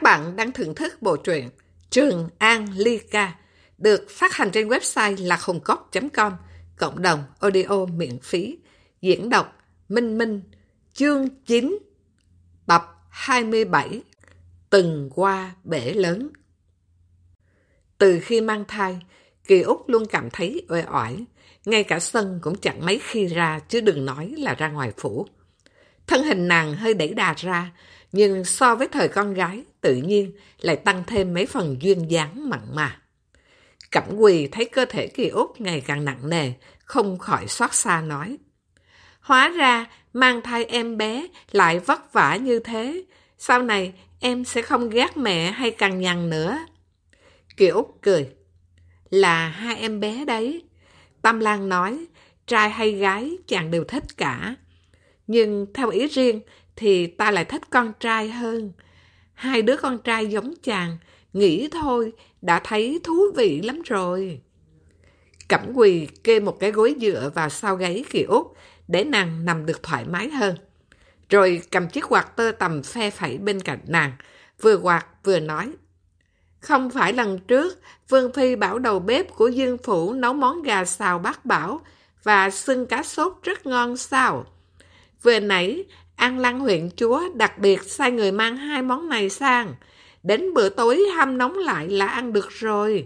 Các bạn đang thưởng thức bộ truyện Trường An Ly Ca được phát hành trên website lạchungcốc.com, cộng đồng audio miễn phí, diễn đọc Minh Minh, chương 9, tập 27, Từng qua bể lớn. Từ khi mang thai, Kỳ Úc luôn cảm thấy uể oải, ngay cả sân cũng chẳng mấy khi ra chứ đừng nói là ra ngoài phủ. Thân hình nàng hơi đẩy đà ra, nhưng so với thời con gái, tự nhiên lại tăng thêm mấy phần duyên dáng mặn mà. Cẩm Quỳ thấy cơ thể Kỳ Úc ngày càng nặng nề, không khỏi xót xa nói. Hóa ra, mang thai em bé lại vất vả như thế, sau này em sẽ không ghét mẹ hay cằn nhằn nữa. Kỳ Úc cười. Là hai em bé đấy. Tâm Lan nói, trai hay gái chàng đều thích cả. Nhưng theo ý riêng thì ta lại thích con trai hơn. Hai đứa con trai giống chàng, nghĩ thôi đã thấy thú vị lắm rồi. Cẩm Quỳ kê một cái gối dựa vào sau gáy Kỳ Úc để nàng nằm được thoải mái hơn. Rồi cầm chiếc quạt tơ tằm phe phẩy bên cạnh nàng, vừa quạt vừa nói. Không phải lần trước Vương Phi bảo đầu bếp của Dương Phủ nấu món gà xào bát bảo và xưng cá sốt rất ngon sao? Vừa nãy, An Lăng huyện chúa đặc biệt sai người mang hai món này sang. Đến bữa tối hâm nóng lại là ăn được rồi.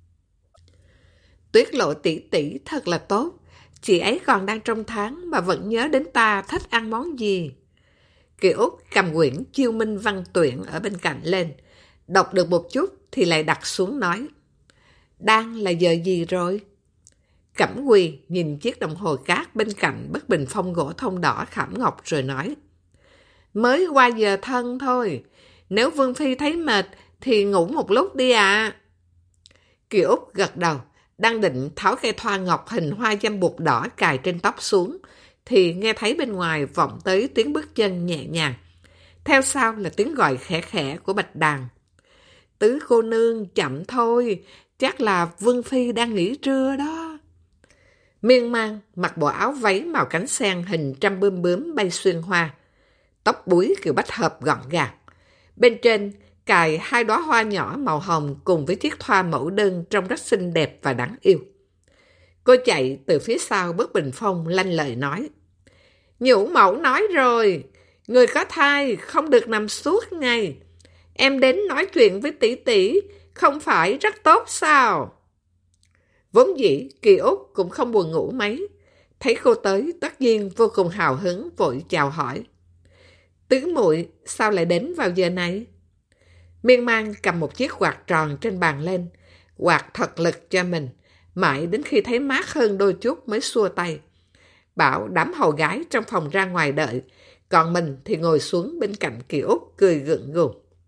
Tuyết Lộ tỷ tỷ thật là tốt. Chị ấy còn đang trong tháng mà vẫn nhớ đến ta thích ăn món gì. Kỳ Úc cầm quyển Chiêu Minh Văn Tuyển ở bên cạnh lên. Đọc được một chút thì lại đặt xuống nói. Đang là giờ gì rồi? Cẩm Quỳ nhìn chiếc đồng hồ cát bên cạnh bức bình phong gỗ thông đỏ khảm ngọc rồi nói. Mới qua giờ thân thôi. Nếu Vương Phi thấy mệt thì ngủ một lúc đi ạ. Kỳ Úc gật đầu, đang định tháo cây thoa ngọc hình hoa dâm bụt đỏ cài trên tóc xuống, thì nghe thấy bên ngoài vọng tới tiếng bước chân nhẹ nhàng. Theo sau là tiếng gọi khẽ khẽ của Bạch Đàn. Tứ cô nương chậm thôi, chắc là Vương Phi đang nghỉ trưa đó. Miên Man mặc bộ áo váy màu cánh sen hình trăm bướm bướm bay xuyên hoa. Tóc búi kiểu bách hợp gọn gàng. Bên trên cài hai đóa hoa nhỏ màu hồng cùng với chiếc thoa mẫu đơn trông rất xinh đẹp và đáng yêu. Cô chạy từ phía sau bức bình phong lanh lợi nói. Nhũ mẫu nói rồi, người có thai không được nằm suốt ngày. Em đến nói chuyện với tỷ tỷ, không phải rất tốt sao? Vốn dĩ Kỳ Úc cũng không buồn ngủ mấy. Thấy cô tới tất nhiên vô cùng hào hứng vội chào hỏi. Tứ muội sao lại đến vào giờ này? Miên Man cầm một chiếc quạt tròn trên bàn lên, quạt thật lực cho mình, mãi đến khi thấy mát hơn đôi chút mới xua tay. Bảo đám hầu gái trong phòng ra ngoài đợi, còn mình thì ngồi xuống bên cạnh Kỳ Úc cười gượng gù.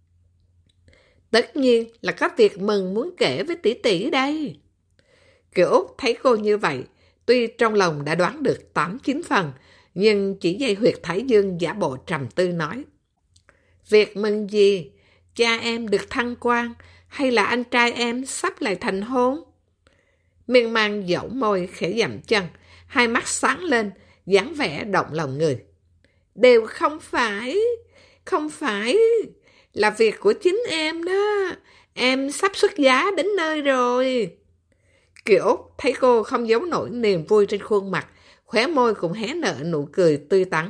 Tất nhiên là có việc mừng muốn kể với tỷ tỷ đây. Kỳ Úc thấy cô như vậy, tuy trong lòng đã đoán được 8-9 phần, nhưng chỉ dây huyệt thái dương giả bộ trầm tư nói. Việc mừng gì? Cha em được thăng quan, hay là anh trai em sắp lại thành hôn? Miên Man dẫu môi khẽ dậm chân, hai mắt sáng lên, dáng vẻ động lòng người. Đều không phải, là việc của chính em đó, em sắp xuất giá đến nơi rồi. Kỳ Úc thấy cô không giấu nổi niềm vui trên khuôn mặt, khóe môi cũng hé nở nụ cười tươi tắn.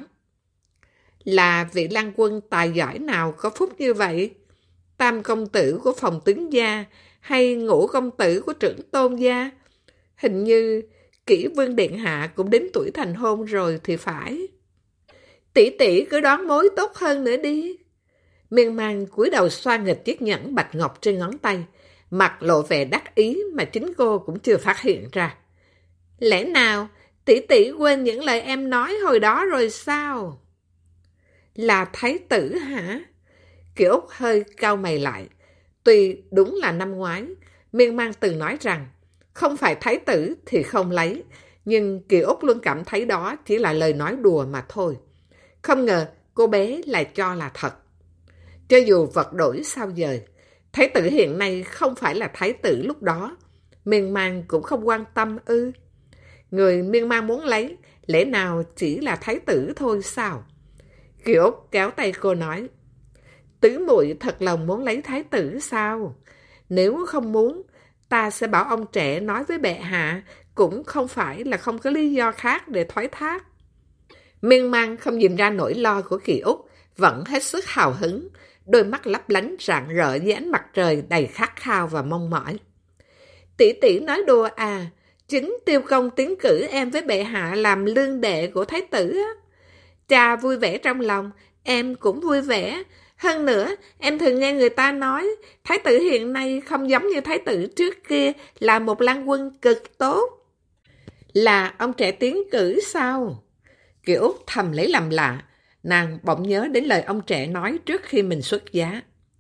Là vị lang quân tài giỏi nào có phúc như vậy? Tam công tử của phòng tướng gia hay Ngũ công tử của trưởng tôn gia? Hình như Kỷ Vương Điện Hạ cũng đến tuổi thành hôn rồi thì phải. Tỷ tỷ cứ đoán mối tốt hơn nữa đi. Miên Man cúi đầu xoa nghịch chiếc nhẫn bạch ngọc trên ngón tay, mặt lộ vẻ đắc ý mà chính cô cũng chưa phát hiện ra. Lẽ nào tỷ tỷ quên những lời em nói hồi đó rồi sao? Là thái tử hả? Kỳ Úc hơi cau mày lại. Tuy đúng là năm ngoái, Miên Man từng nói rằng không phải thái tử thì không lấy, nhưng Kỳ Úc luôn cảm thấy đó chỉ là lời nói đùa mà thôi. Không ngờ cô bé lại cho là thật. Cho dù vật đổi sao dời, thái tử hiện nay không phải là thái tử lúc đó, Miên Man cũng không quan tâm ư. Người Miên Man muốn lấy, lẽ nào chỉ là thái tử thôi sao? Kỳ Úc kéo tay cô nói, Tứ muội thật lòng muốn lấy thái tử sao? Nếu không muốn, ta sẽ bảo ông trẻ nói với bệ hạ, cũng không phải là không có lý do khác để thoái thác. Miên Man không nhìn ra nỗi lo của Kỳ Úc, vẫn hết sức hào hứng, đôi mắt lấp lánh rạng rỡ dưới ánh mặt trời đầy khát khao và mong mỏi. Tỷ tỷ nói đùa à, chính Tiêu Công tiến cử em với bệ hạ làm lương đệ của thái tử á. Cha vui vẻ trong lòng, em cũng vui vẻ. Hơn nữa, em thường nghe người ta nói, thái tử hiện nay không giống như thái tử trước kia, là một lang quân cực tốt. Là ông trẻ tiến cử sao? Kiều Úc thầm lấy làm lạ, nàng bỗng nhớ đến lời ông trẻ nói trước khi mình xuất giá.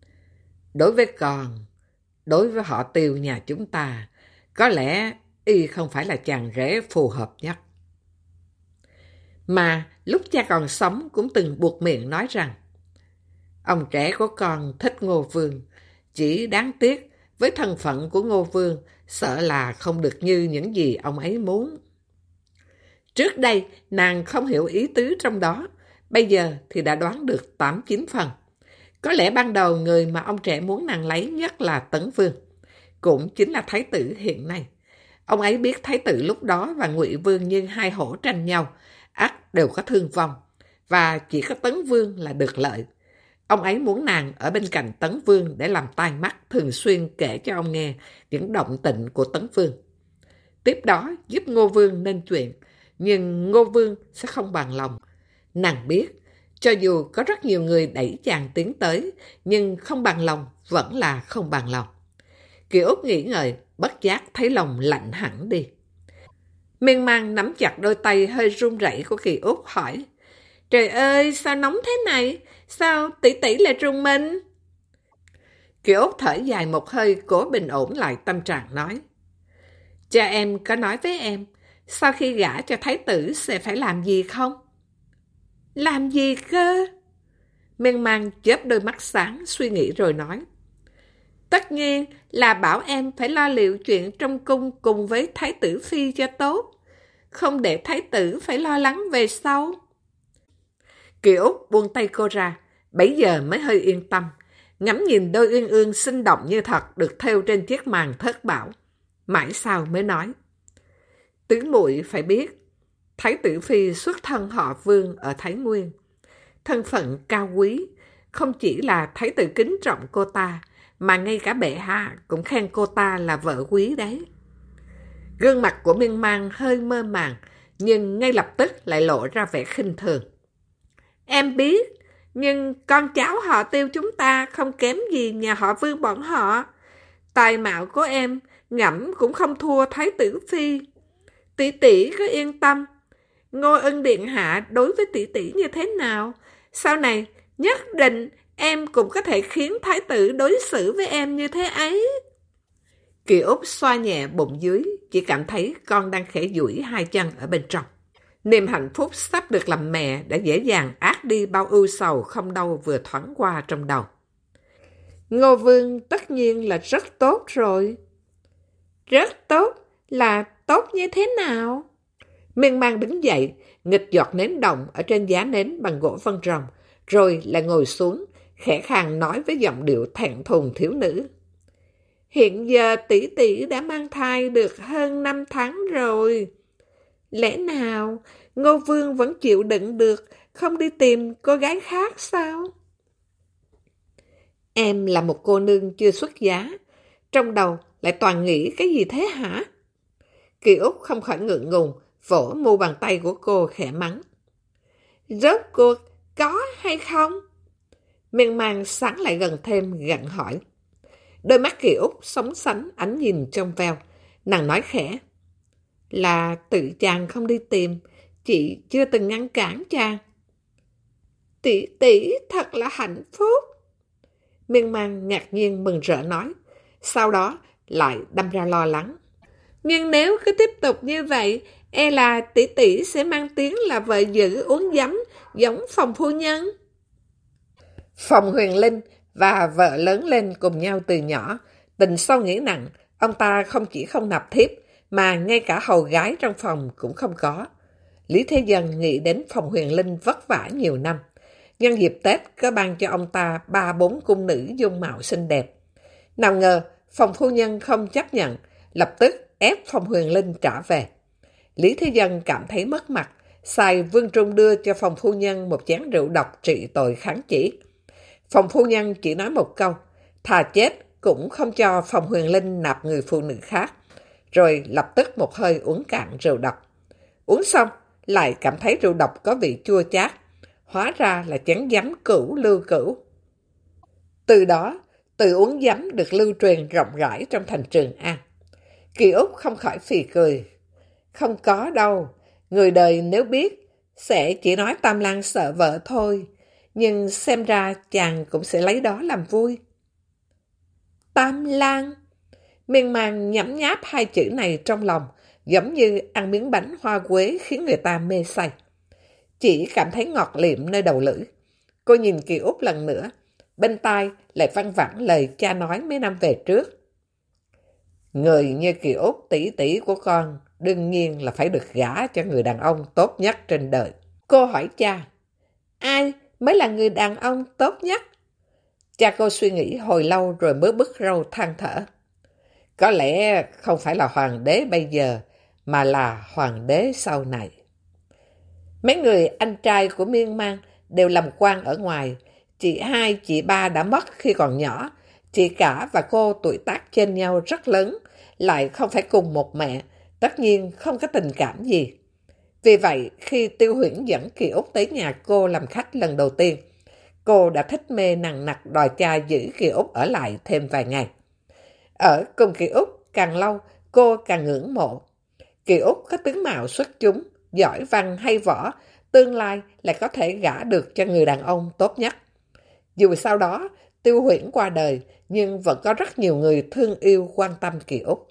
Đối với họ Tiêu nhà chúng ta, có lẽ y không phải là chàng rể phù hợp nhất. Mà lúc cha còn sống cũng từng buộc miệng nói rằng, ông trẻ của con thích Ngô Vương, chỉ đáng tiếc với thân phận của Ngô Vương sợ là không được như những gì ông ấy muốn. Trước đây nàng không hiểu ý tứ trong đó, bây giờ thì đã đoán được 8-9 phần. Có lẽ ban đầu người mà ông trẻ muốn nàng lấy nhất là Tấn Vương, cũng chính là thái tử hiện nay. Ông ấy biết thái tử lúc đó và Ngụy Vương như hai hổ tranh nhau, ắt đều có thương vong, và chỉ có Tấn Vương là được lợi. Ông ấy muốn nàng ở bên cạnh Tấn Vương để làm tai mắt, thường xuyên kể cho ông nghe những động tĩnh của Tấn Vương. Tiếp đó giúp Ngô Vương nên chuyện, nhưng Ngô Vương sẽ không bằng lòng. Nàng biết, cho dù có rất nhiều người đẩy chàng tiến tới, nhưng không bằng lòng vẫn là không bằng lòng. Kiều Úc nghĩ ngợi, bất giác thấy lòng lạnh hẳn đi. Miên Man nắm chặt đôi tay hơi run rẩy của Kiều Úc hỏi, trời ơi, sao nóng thế này? Sao tỷ tỷ lại rùng mình? Kiều Úc thở dài một hơi, cố bình ổn lại tâm trạng nói, cha em có nói với em, sau khi gả cho thái tử sẽ phải làm gì không? Làm gì cơ? Miên Man chớp đôi mắt sáng suy nghĩ rồi nói, tất nhiên là bảo em phải lo liệu chuyện trong cung cùng với thái tử phi cho tốt, không để thái tử phải lo lắng về sau. Kiều Úc buông tay cô ra, bấy giờ mới hơi yên tâm, ngắm nhìn đôi uyên ương sinh động như thật được thêu trên chiếc màn thất bảo. Mãi sau mới nói, tứ muội phải biết, thái tử phi xuất thân họ Vương ở Thái Nguyên, thân phận cao quý, không chỉ là thái tử kính trọng cô ta, mà ngay cả bệ hạ cũng khen cô ta là vợ quý đấy. Gương mặt của Miên Man hơi mơ màng, nhưng ngay lập tức lại lộ ra vẻ khinh thường. Em biết, nhưng con cháu họ Tiêu chúng ta không kém gì nhà họ Vương bọn họ. Tài mạo của em ngẫm cũng không thua thái tử phi. Tỷ tỷ cứ yên tâm. Ngô Ân điện hạ đối với tỷ tỷ như thế nào? Sau này nhất định em cũng có thể khiến thái tử đối xử với em như thế ấy. Kiều Úc xoa nhẹ bụng dưới, chỉ cảm thấy con đang khẽ duỗi hai chân ở bên trong. Niềm hạnh phúc sắp được làm mẹ đã dễ dàng át đi bao ưu sầu không đâu vừa thoáng qua trong đầu. Ngô Vương tất nhiên là rất tốt rồi. Rất tốt? Là tốt như thế nào? Miên Man đứng dậy, nghịch giọt nến đồng ở trên giá nến bằng gỗ vân rồng, rồi lại ngồi xuống, khẽ khàng nói với giọng điệu thẹn thùng thiếu nữ. Hiện giờ tỷ tỷ đã mang thai được hơn 5 tháng rồi. Lẽ nào Ngô Vương vẫn chịu đựng được, không đi tìm cô gái khác sao? Em là một cô nương chưa xuất giá, trong đầu lại toàn nghĩ cái gì thế hả? Kiều Úc không khỏi ngượng ngùng, vỗ mu bàn tay của cô khẽ mắng. Rốt cuộc có hay không? Miên Man sáng lại gần thêm gặng hỏi. Đôi mắt Kiều Úc sóng sánh ánh nhìn trong veo, nàng nói khẽ. Là tự chàng không đi tìm, chị chưa từng ngăn cản chàng. Tỷ tỷ thật là hạnh phúc. Miên Man ngạc nhiên mừng rỡ nói, sau đó lại đâm ra lo lắng. Nhưng nếu cứ tiếp tục như vậy, e là tỷ tỷ sẽ mang tiếng là vợ dữ uống giấm, giống Phòng phu nhân. Phòng Huyền Linh và vợ lớn lên cùng nhau từ nhỏ, tình sâu nghĩa nặng, ông ta không chỉ không nạp thiếp, mà ngay cả hầu gái trong phòng cũng không có. Lý Thế Dân nghĩ đến Phòng Huyền Linh vất vả nhiều năm, nhân dịp Tết có ban cho ông ta 3-4 cung nữ dung mạo xinh đẹp. Nào ngờ, Phòng phu nhân không chấp nhận, lập tức ép Phong Huyền Linh trả về. Lý Thế Dân cảm thấy mất mặt, sai Vương Trung đưa cho Phòng phu nhân một chén rượu độc trị tội kháng chỉ. Phòng phu nhân chỉ nói một câu, thà chết cũng không cho Phong Huyền Linh nạp người phụ nữ khác, rồi lập tức một hơi uống cạn rượu độc. Uống xong, lại cảm thấy rượu độc có vị chua chát, hóa ra là chén giấm cửu lưu cửu. Từ đó, từ uống giấm được lưu truyền rộng rãi trong thành Trường An. Kỳ Úc không khỏi phì cười. Không có đâu, người đời nếu biết, sẽ chỉ nói Tam Lang sợ vợ thôi, nhưng xem ra chàng cũng sẽ lấy đó làm vui. Tam Lang. Miên Man nhấm nháp hai chữ này trong lòng, giống như ăn miếng bánh hoa quế khiến người ta mê say. Chỉ cảm thấy ngọt liệm nơi đầu lưỡi. Cô nhìn Kỳ Úc lần nữa, bên tai lại văng vẳng lời cha nói mấy năm về trước. Người như Kỳ Úc tỷ tỷ của con, đương nhiên là phải được gả cho người đàn ông tốt nhất trên đời. Cô hỏi cha, ai mới là người đàn ông tốt nhất? Cha cô suy nghĩ hồi lâu rồi mới bứt râu than thở. Có lẽ không phải là hoàng đế bây giờ, mà là hoàng đế sau này. Mấy người anh trai của Miên Man đều làm quan ở ngoài. Chị hai, chị ba đã mất khi còn nhỏ. Chị cả và cô tuổi tác trên nhau rất lớn, lại không phải cùng một mẹ, tất nhiên không có tình cảm gì. Vì vậy, khi Tiêu Huyễn dẫn Kỳ Úc tới nhà cô làm khách lần đầu tiên, cô đã thích mê nằng nặc đòi cha giữ Kỳ Úc ở lại thêm vài ngày. Ở cùng Kỳ Úc càng lâu, cô càng ngưỡng mộ. Kỳ Úc có tướng mạo xuất chúng, giỏi văn hay võ, tương lai lại có thể gả được cho người đàn ông tốt nhất. Dù sau đó, Tiêu Huyễn qua đời, nhưng vẫn có rất nhiều người thương yêu quan tâm Kỳ Úc.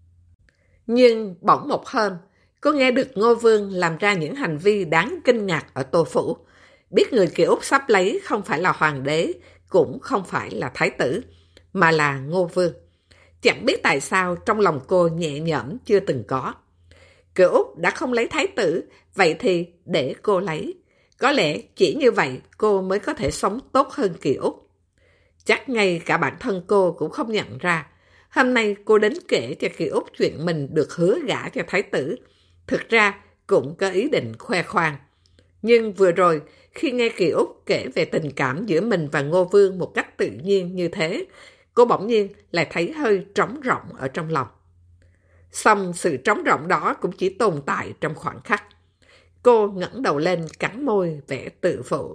Nhưng bỗng một hôm, cô nghe được Ngô Vương làm ra những hành vi đáng kinh ngạc ở Tô Phủ. Biết người Kỳ Úc sắp lấy không phải là hoàng đế, cũng không phải là thái tử, mà là Ngô Vương. Chẳng biết tại sao trong lòng cô nhẹ nhõm chưa từng có. Kỳ Úc đã không lấy thái tử, vậy thì để cô lấy. Có lẽ chỉ như vậy cô mới có thể sống tốt hơn Kỳ Úc. Chắc ngay cả bản thân cô cũng không nhận ra. Hôm nay cô đến kể cho Kỳ Úc chuyện mình được hứa gả cho thái tử. Thực ra cũng có ý định khoe khoang. Nhưng vừa rồi, khi nghe Kỳ Úc kể về tình cảm giữa mình và Ngô Vương một cách tự nhiên như thế, cô bỗng nhiên lại thấy hơi trống rỗng ở trong lòng. Song sự trống rỗng đó cũng chỉ tồn tại trong khoảnh khắc. Cô ngẩng đầu lên cắn môi vẻ tự phụ.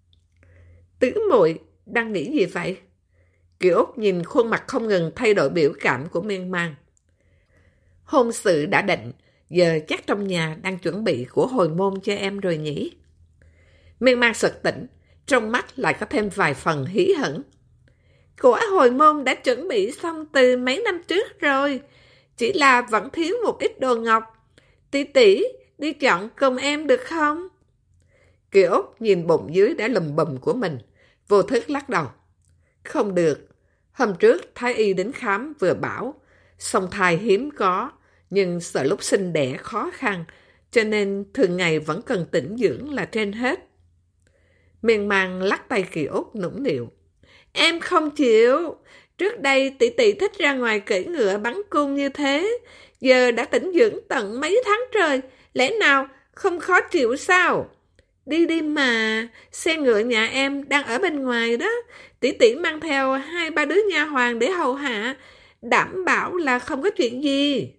Tứ muội đang nghĩ gì vậy? Kỳ Úc nhìn khuôn mặt không ngừng thay đổi biểu cảm của Miên Man. Hôn sự đã định, giờ chắc trong nhà đang chuẩn bị của hồi môn cho em rồi nhỉ? Miên Man sực tỉnh, trong mắt lại có thêm vài phần hí hửng. Của hồi môn đã chuẩn bị xong từ mấy năm trước rồi, chỉ là vẫn thiếu một ít đồ ngọc. Tỷ tỷ, đi chọn cùng em được không? Kỳ Úc nhìn bụng dưới đã lùm bùm của mình, vô thức lắc đầu. Không được, hôm trước Thái Y đến khám vừa bảo, song thai hiếm có, nhưng sợ lúc sinh đẻ khó khăn, cho nên thường ngày vẫn cần tĩnh dưỡng là trên hết. Miên Man lắc tay Kỳ Úc nũng nịu. Em không chịu, trước đây tỷ tỷ thích ra ngoài cưỡi ngựa bắn cung như thế, giờ đã tĩnh dưỡng tận mấy tháng trời, lẽ nào không khó chịu sao? Đi đi mà, xe ngựa nhà em đang ở bên ngoài đó, tỷ tỷ mang theo 2-3 đứa nha hoàn để hầu hạ, đảm bảo là không có chuyện gì.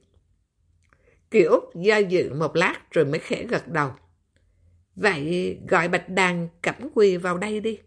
Kỳ Úc do dự một lát rồi mới khẽ gật đầu. Vậy gọi Bạch Đàn Cẩm Quỳ vào đây đi.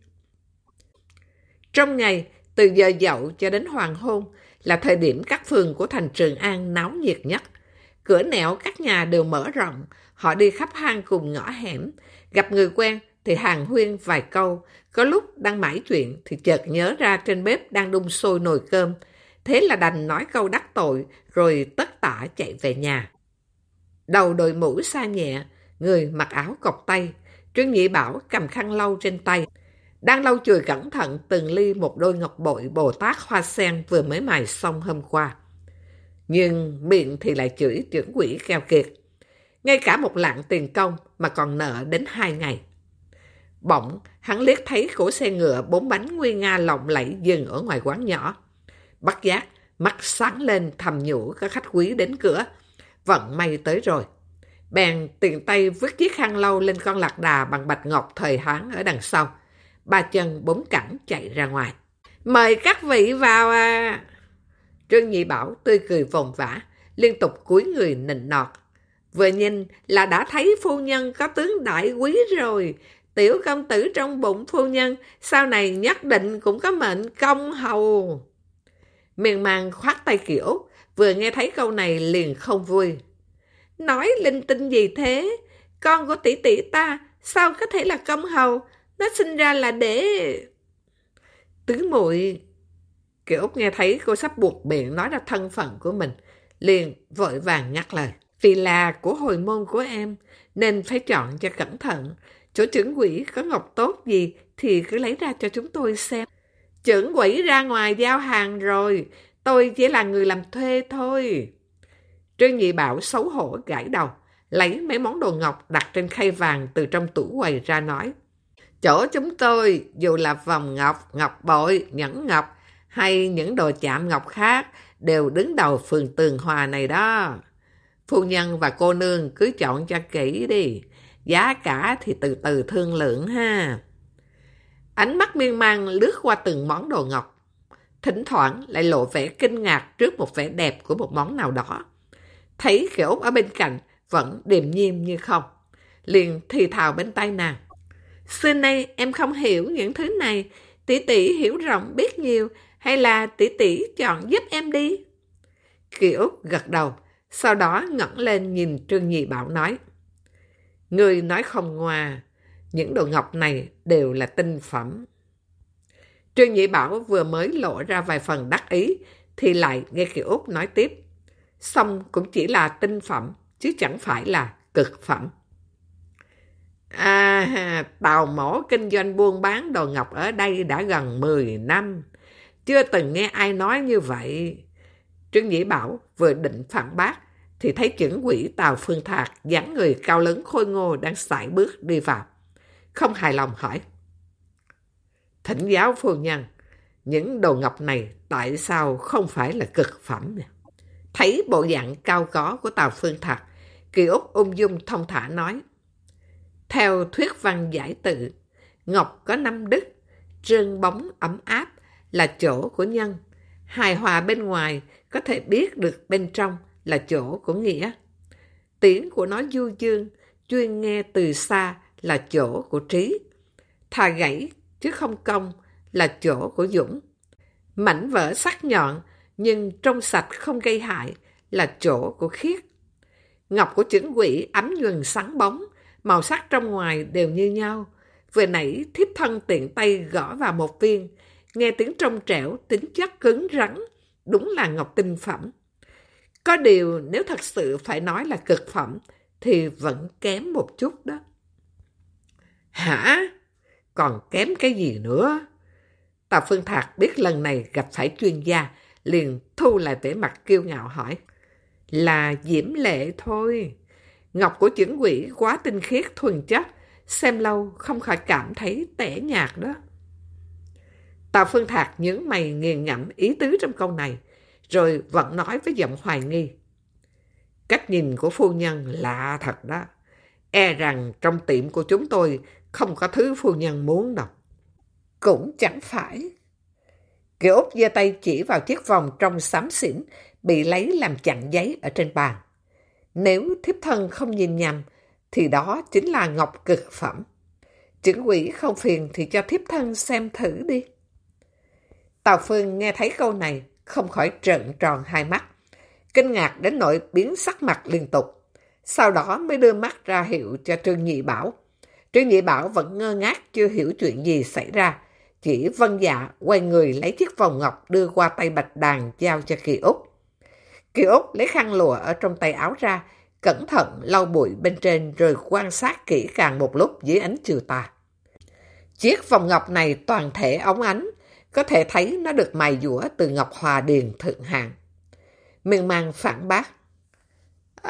Trong ngày, từ giờ dậu cho đến hoàng hôn là thời điểm các phường của thành Trường An náo nhiệt nhất. Cửa nẻo các nhà đều mở rộng, họ đi khắp hang cùng ngõ hẻm. Gặp người quen thì hàn huyên vài câu, có lúc đang mải chuyện thì chợt nhớ ra trên bếp đang đun sôi nồi cơm. Thế là đành nói câu đắc tội rồi tất tả chạy về nhà. Đầu đội mũ sa nhẹ, người mặc áo cộc tay, Trương Nhị Bảo cầm khăn lau trên tay. Đang lau chùi cẩn thận từng ly một đôi ngọc bội Bồ Tát hoa sen vừa mới mài xong hôm qua. Nhưng miệng thì lại chửi trưởng quỹ keo kiệt. Ngay cả một lạng tiền công mà còn nợ đến 2 ngày. Bỗng, hắn liếc thấy cỗ xe ngựa 4 bánh nguy nga lộng lẫy dừng ở ngoài quán nhỏ. Bất giác, mắt sáng lên thầm nhủ có khách quý đến cửa. Vận may tới rồi. Bèn tiện tay vứt chiếc khăn lau lên con lạc đà bằng bạch ngọc thời Hán ở đằng sau. 3 chân 4 cẳng chạy ra ngoài. Mời các vị vào à! Trương Nhị Bảo tươi cười vồn vã, liên tục cúi người nịnh nọt. Vừa nhìn là đã thấy phu nhân có tướng đại quý rồi. Tiểu công tử trong bụng phu nhân sau này nhất định cũng có mệnh công hầu. Miền Mang khoát tay Kỳ Út, vừa nghe thấy câu này liền không vui. Nói linh tinh gì thế? Con của tỷ tỷ ta sao có thể là công hầu? Nó sinh ra là để... Tứ muội. Kỳ Út nghe thấy cô sắp buộc miệng nói ra thân phận của mình, liền vội vàng ngắt lời. Vì là của hồi môn của em, nên phải chọn cho cẩn thận. Chỗ trưởng quỹ có ngọc tốt gì thì cứ lấy ra cho chúng tôi xem. Trưởng quỹ ra ngoài giao hàng rồi, tôi chỉ là người làm thuê thôi. Trương Nhị Bảo xấu hổ gãi đầu, lấy mấy món đồ ngọc đặt trên khay vàng từ trong tủ quầy ra nói. Chỗ chúng tôi, dù là vòng ngọc, ngọc bội, nhẫn ngọc hay những đồ chạm ngọc khác, đều đứng đầu phường Tường Hòa này đó. Phu nhân và cô nương cứ chọn cho kỹ đi, giá cả thì từ từ thương lượng ha. Ánh mắt miên man lướt qua từng món đồ ngọc, thỉnh thoảng lại lộ vẻ kinh ngạc trước một vẻ đẹp của một món nào đó. Thấy Kiều Út ở bên cạnh vẫn điềm nhiên như không, liền thì thào bên tai nàng. Xưa nay em không hiểu những thứ này, tỷ tỷ hiểu rộng biết nhiều, hay là tỷ tỷ chọn giúp em đi? Kiều Út gật đầu, sau đó ngẩng lên nhìn Trương Nhị Bảo nói. Ngươi nói không ngoa, những đồ ngọc này đều là tinh phẩm. Trương Nhị Bảo vừa mới lộ ra vài phần đắc ý, thì lại nghe Kiều Út nói tiếp. Xong cũng chỉ là tinh phẩm, chứ chẳng phải là cực phẩm. Tào mổ kinh doanh buôn bán đồ ngọc ở đây đã gần 10 năm. Chưa từng nghe ai nói như vậy. Trương Nhị Bảo vừa định phản bác, thì thấy trưởng quỹ Tào Phương Thạc dáng người cao lớn khôi ngô đang sải bước đi vào. Không hài lòng hỏi. Thỉnh giáo phu nhân, những đồ ngọc này tại sao không phải là cực phẩm nè? Thấy bộ dạng cao có của Tào Phương Thạc, Kỳ Út ung dung thông thả nói. Theo thuyết văn giải tự, ngọc có 5 đức, trơn bóng ấm áp là chỗ của nhân, hài hòa bên ngoài có thể biết được bên trong là chỗ của nghĩa. Tiếng của nó du dương, chuyên nghe từ xa là chỗ của trí. Thà gãy chứ không cong là chỗ của dũng. Mảnh vỡ sắc nhọn nhưng trong sạch không gây hại là chỗ của khiết. Ngọc của trưởng quỹ ấm nhuần sáng bóng, màu sắc trong ngoài đều như nhau. Vừa nãy thiếp thân tiện tay gõ vào một viên, nghe tiếng trong trẻo, tính chất cứng rắn, đúng là ngọc tinh phẩm. Có điều nếu thật sự phải nói là cực phẩm thì vẫn kém một chút đó. Hả? Còn kém cái gì nữa? Tào Phương Thạc biết lần này gặp phải chuyên gia, liền thu lại vẻ mặt kiêu ngạo hỏi. Là diễm lệ thôi. Ngọc của trưởng quỹ quá tinh khiết thuần chất, xem lâu không khỏi cảm thấy tẻ nhạt đó. Tào Phương Thạc nhướng mày nghiền ngẫm ý tứ trong câu này, rồi vẫn nói với giọng hoài nghi. Cách nhìn của phu nhân lạ thật đó. E rằng trong tiệm của chúng tôi không có thứ phu nhân muốn đâu. Cũng chẳng phải. Kiều Út giơ tay chỉ vào chiếc vòng trong xám xỉn bị lấy làm chặn giấy ở trên bàn. Nếu thiếp thân không nhìn nhầm thì đó chính là ngọc cực phẩm. Trưởng quỹ không phiền thì cho thiếp thân xem thử đi. Tào Phương nghe thấy câu này không khỏi trợn tròn hai mắt, kinh ngạc đến nỗi biến sắc mặt liên tục. Sau đó mới đưa mắt ra hiệu cho Trương Nhị Bảo. Trương Nhị Bảo vẫn ngơ ngác chưa hiểu chuyện gì xảy ra, chỉ vâng dạ quay người lấy chiếc vòng ngọc đưa qua tay Bạch Đàn giao cho Kỳ Út. Kỳ Út lấy khăn lụa ở trong tay áo ra, cẩn thận lau bụi bên trên rồi quan sát kỹ càng một lúc dưới ánh chiều tà. Chiếc vòng ngọc này toàn thể óng ánh, có thể thấy nó được mài dũa từ ngọc hòa điền thượng hạng. Miên Man phản bác.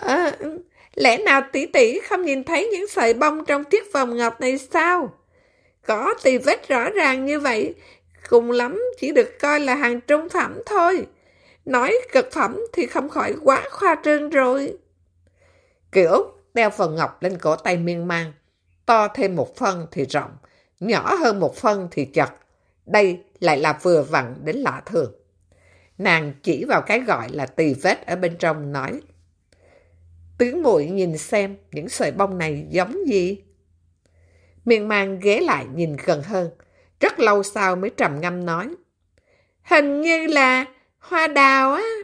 Lẽ nào tỷ tỷ không nhìn thấy những sợi bông trong chiếc vòng ngọc này sao? Có tì vết rõ ràng như vậy, cùng lắm chỉ được coi là hàng trung phẩm thôi. Nói cực phẩm thì không khỏi quá khoa trương rồi. Kiều Úc đeo phần ngọc lên cổ tay miên man. To thêm một phân thì rộng, nhỏ hơn một phân thì chật. Đây lại là vừa vặn đến lạ thường. Nàng chỉ vào cái gọi là tì vết ở bên trong nói. Tướng muội nhìn xem những sợi bông này giống gì? Miên man ghé lại nhìn gần hơn. Rất lâu sau mới trầm ngâm nói. Hình như là hoa đào á.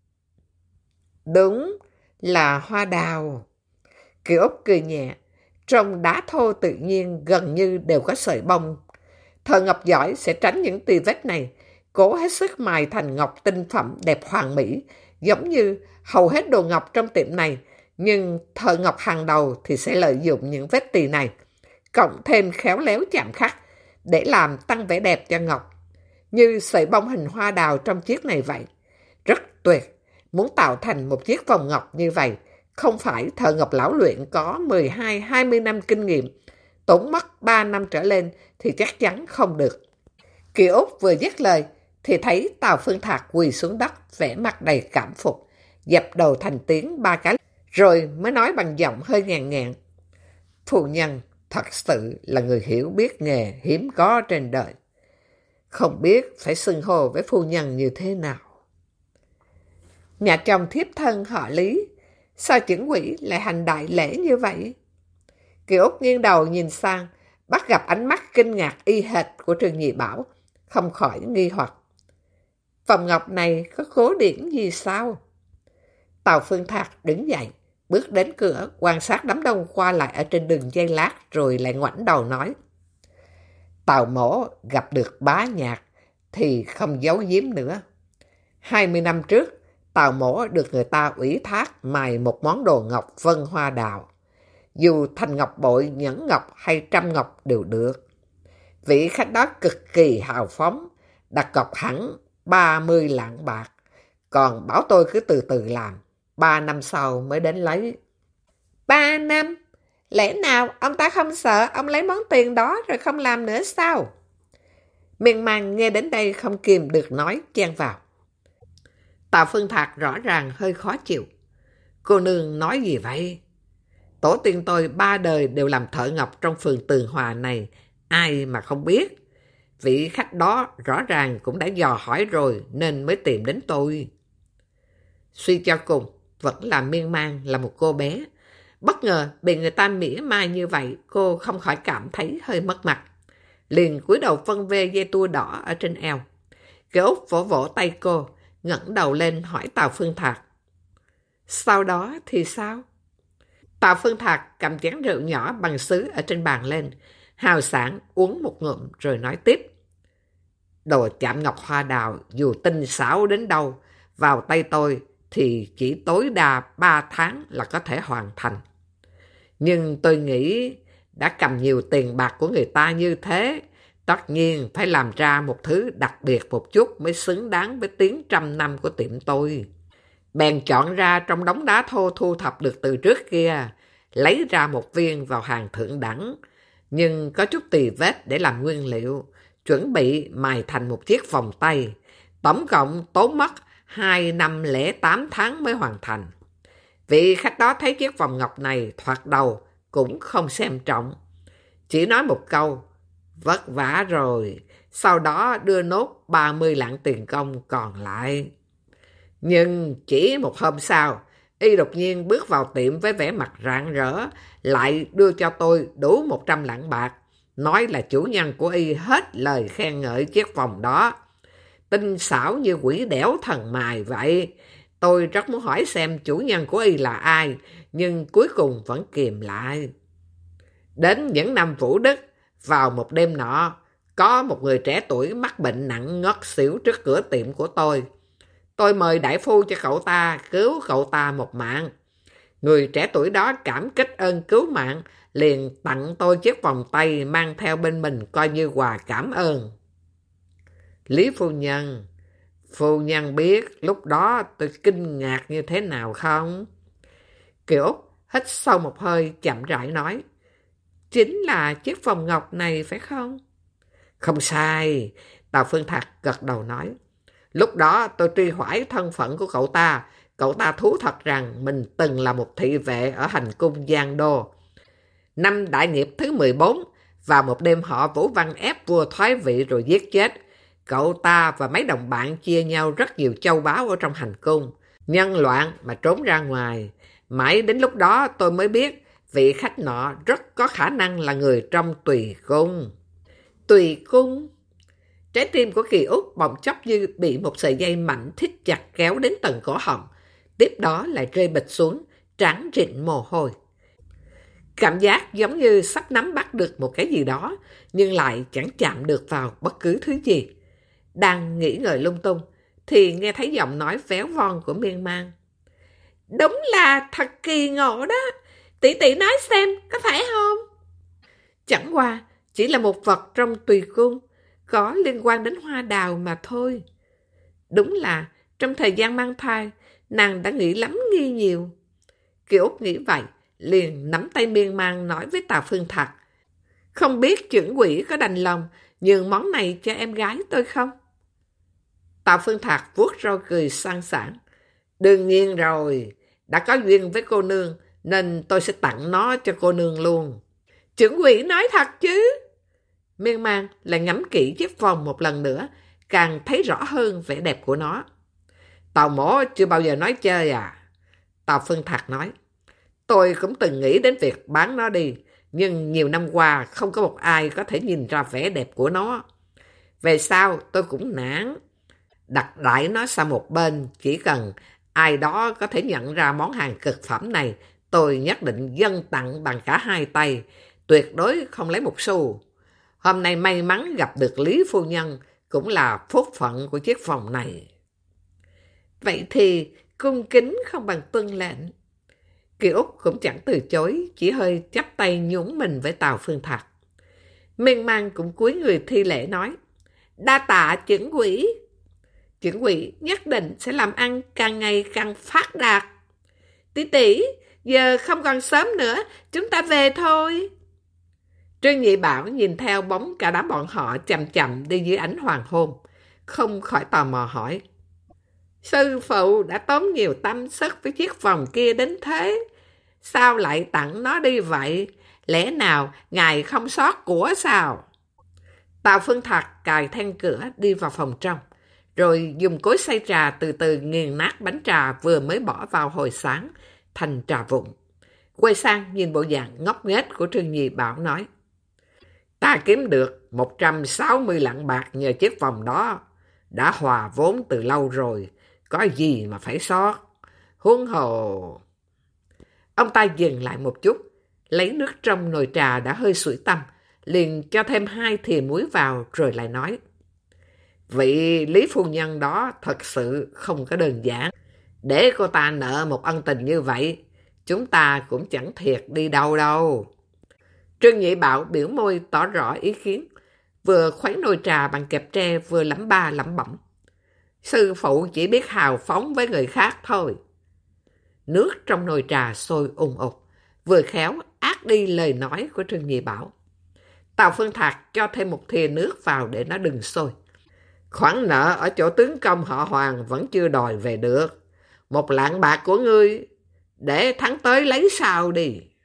Đúng là hoa đào. Kiều Úc cười nhẹ. Trong đá thô tự nhiên gần như đều có sợi bông. Thợ ngọc giỏi sẽ tránh những tì vết này, cố hết sức mài thành ngọc tinh phẩm đẹp hoàn mỹ, giống như hầu hết đồ ngọc trong tiệm này. Nhưng thợ ngọc hàng đầu thì sẽ lợi dụng những vết tì này, cộng thêm khéo léo chạm khắc để làm tăng vẻ đẹp cho ngọc. Như sợi bông hình hoa đào trong chiếc này vậy. Rất tuyệt. Muốn tạo thành một chiếc vòng ngọc như vậy, không phải thợ ngọc lão luyện có 12-20 năm kinh nghiệm, tốn mất 3 năm trở lên thì chắc chắn không được. Kiều Úc vừa dứt lời thì thấy Tào Phương Thạc quỳ xuống đất, vẻ mặt đầy cảm phục, dập đầu thành tiếng 3 cái, rồi mới nói bằng giọng hơi ngàn ngạn. Phu nhân thật sự là người hiểu biết nghề hiếm có trên đời. Không biết phải xưng hô với phu nhân như thế nào. Nhà chồng thiếp thân họ Lý, sao chưởng quỷ lại hành đại lễ như vậy? Kiều Úc nghiêng đầu nhìn sang, bắt gặp ánh mắt kinh ngạc y hệt của Trương Nhị Bảo, không khỏi nghi hoặc. Vòng ngọc này có cố điển gì sao? Tào Phương Thạc đứng dậy, bước đến cửa, quan sát đám đông qua lại ở trên đường giây lát, rồi lại ngoảnh đầu nói. Tào mổ gặp được bá nhạc thì không giấu giếm nữa. 20 năm trước, Tào mổ được người ta ủy thác mài một món đồ ngọc vân hoa đào. Dù thành ngọc bội, nhẫn ngọc hay trăm ngọc đều được. Vị khách đó cực kỳ hào phóng, đặt cọc hẳn 30 lạng bạc. Còn bảo tôi cứ từ từ làm, 3 năm sau mới đến lấy. 3 năm? Lẽ nào ông ta không sợ ông lấy món tiền đó rồi không làm nữa sao? Miên man nghe đến đây không kìm được nói chen vào. Tào Phương Thạc rõ ràng hơi khó chịu. Cô nương nói gì vậy? Tổ tiên tôi 3 đời đều làm thợ ngọc trong phường Tường Hòa này, ai mà không biết. Vị khách đó rõ ràng cũng đã dò hỏi rồi nên mới tìm đến tôi. Suy cho cùng, vẫn là miên man là một cô bé. Bất ngờ bị người ta mỉa mai như vậy, cô không khỏi cảm thấy hơi mất mặt. Liền cúi đầu vân vê dây tua đỏ ở trên eo. Kiều Úc vỗ vỗ tay cô, ngẩng đầu lên hỏi Tào Phương Thạc. Sau đó thì sao? Tào Phương Thạc cầm chén rượu nhỏ bằng sứ ở trên bàn lên, hào sảng uống một ngụm rồi nói tiếp. Đồ chạm ngọc hoa đào dù tinh xảo đến đâu, vào tay tôi thì chỉ tối đa 3 tháng là có thể hoàn thành. Nhưng tôi nghĩ đã cầm nhiều tiền bạc của người ta như thế, tất nhiên phải làm ra một thứ đặc biệt một chút mới xứng đáng với tiếng 100 năm của tiệm tôi. Bèn chọn ra trong đống đá thô thu thập được từ trước kia, lấy ra một viên vào hàng thượng đẳng, nhưng có chút tì vết để làm nguyên liệu, chuẩn bị mài thành một chiếc vòng tay. Tổng cộng tốn mất 2 năm lẻ 8 tháng mới hoàn thành. Vị khách đó thấy chiếc vòng ngọc này thoạt đầu cũng không xem trọng. Chỉ nói một câu, vất vả rồi, sau đó đưa nốt 30 lạng tiền công còn lại. Nhưng chỉ một hôm sau, y đột nhiên bước vào tiệm với vẻ mặt rạng rỡ, lại đưa cho tôi đủ 100 lạng bạc, nói là chủ nhân của y hết lời khen ngợi chiếc vòng đó. Tinh xảo như quỷ đẻo thần mài vậy. Tôi rất muốn hỏi xem chủ nhân của y là ai, nhưng cuối cùng vẫn kìm lại. Đến những năm Vũ Đức, vào một đêm nọ, có một người trẻ tuổi mắc bệnh nặng ngất xỉu trước cửa tiệm của tôi. Tôi mời đại phu cho cậu ta, cứu cậu ta một mạng. Người trẻ tuổi đó cảm kích ơn cứu mạng, liền tặng tôi chiếc vòng tay mang theo bên mình coi như quà cảm ơn. Lý phu nhân biết lúc đó tôi kinh ngạc như thế nào không? Kiều Úc hít sâu một hơi chậm rãi nói. chính là chiếc vòng ngọc này phải không? Không sai, Tào Phương Thạc gật đầu nói. Lúc đó tôi truy hỏi thân phận của cậu ta thú thật rằng mình từng là một thị vệ ở hành cung Giang Đô. Năm đại nghiệp thứ 14, vào một đêm họ Vũ Văn ép vua thoái vị rồi giết chết. Cậu ta và mấy đồng bạn chia nhau rất nhiều châu báu ở trong hành cung. Nhân loạn mà trốn ra ngoài. Mãi đến lúc đó tôi mới biết vị khách nọ rất có khả năng là người trong Tùy Cung. Tùy Cung? Trái tim của Kỳ Út bỗng chốc như bị một sợi dây mạnh thít chặt kéo đến tận cổ họng. Tiếp đó lại rơi bịch xuống, trán rịn mồ hôi. Cảm giác giống như sắp nắm bắt được một cái gì đó, nhưng lại chẳng chạm được vào bất cứ thứ gì. Đang nghĩ ngợi lung tung, thì nghe thấy giọng nói véo von của Miên Man. Đúng là thật kỳ ngộ đó. Tỷ nói xem, có phải không? Chẳng qua, chỉ là một vật trong Tùy Cung, có liên quan đến hoa đào mà thôi. Đúng là, trong thời gian mang thai, nàng đã nghĩ lắm nghi nhiều. Kiều Út nghĩ vậy, liền nắm tay Miên Man nói với Tào Phương Thạc. Không biết trưởng quỹ có đành lòng nhường món này cho em gái tôi không? Tào Phương Thạc vuốt râu cười sang sảng. Đương nhiên rồi, đã có duyên với cô nương, nên tôi sẽ tặng nó cho cô nương luôn. Trưởng quỹ nói thật chứ? Miên Man lại ngắm kỹ chiếc vòng một lần nữa, càng thấy rõ hơn vẻ đẹp của nó. Tào mổ chưa bao giờ nói chơi à? Tào Phương Thạc nói. Tôi cũng từng nghĩ đến việc bán nó đi, nhưng nhiều năm qua không có một ai có thể nhìn ra vẻ đẹp của nó. Về sau tôi cũng nản, đặt đãi nó sang một bên, chỉ cần ai đó có thể nhận ra món hàng cực phẩm này, tôi nhất định dâng tặng bằng cả hai tay, tuyệt đối không lấy một xu. Hôm nay may mắn gặp được Lý phu nhân, cũng là phúc phận của chiếc vòng này. Vậy thì cung kính không bằng tuân lệnh. Kiều Út cũng chẳng từ chối, chỉ hơi chắp tay nhún mình với Tào Phương Thạc. Miên Man cũng cúi người thi lễ nói, đa tạ trưởng quỹ. Trưởng quỹ nhất định sẽ làm ăn càng ngày càng phát đạt. Tỷ, giờ không còn sớm nữa, chúng ta về thôi. Trương Nhị Bảo nhìn theo bóng cả đám bọn họ chậm chậm đi dưới ánh hoàng hôn, không khỏi tò mò hỏi. Sư phụ đã tốn nhiều tâm sức với chiếc vòng kia đến thế, sao lại tặng nó đi vậy? Lẽ nào ngài không sót của sao? Tào Phương Thạc cài then cửa đi vào phòng trong, rồi dùng cối xay trà từ từ nghiền nát bánh trà vừa mới bỏ vào hồi sáng thành trà vụn. Quay sang nhìn bộ dạng ngốc nghếch của Trương Nhị Bảo nói, ta kiếm được 160 lạng bạc nhờ chiếc vòng đó, đã hòa vốn từ lâu rồi, có gì mà phải sót. Huống hồ. Ông ta dừng lại một chút, lấy nước trong nồi trà đã hơi sủi tăm, liền cho thêm 2 thìa muối vào rồi lại nói, vị Lý phu nhân đó thật sự không có đơn giản. Để cô ta nợ một ân tình như vậy, chúng ta cũng chẳng thiệt đi đâu đâu. Trương Nhị Bảo biểu môi tỏ rõ ý kiến, vừa khuấy nồi trà bằng kẹp tre vừa lẩm ba lẩm bẩm. Sư phụ chỉ biết hào phóng với người khác thôi. Nước trong nồi trà sôi ùng ục, vừa khéo át đi lời nói của Trương Nhị Bảo. Tào Phương Thạc cho thêm một thìa nước vào để nó đừng sôi. Khoản nợ ở chỗ tướng công họ Hoàng vẫn chưa đòi về được. 1 lạng bạc của ngươi, để tháng tới lấy sao đi.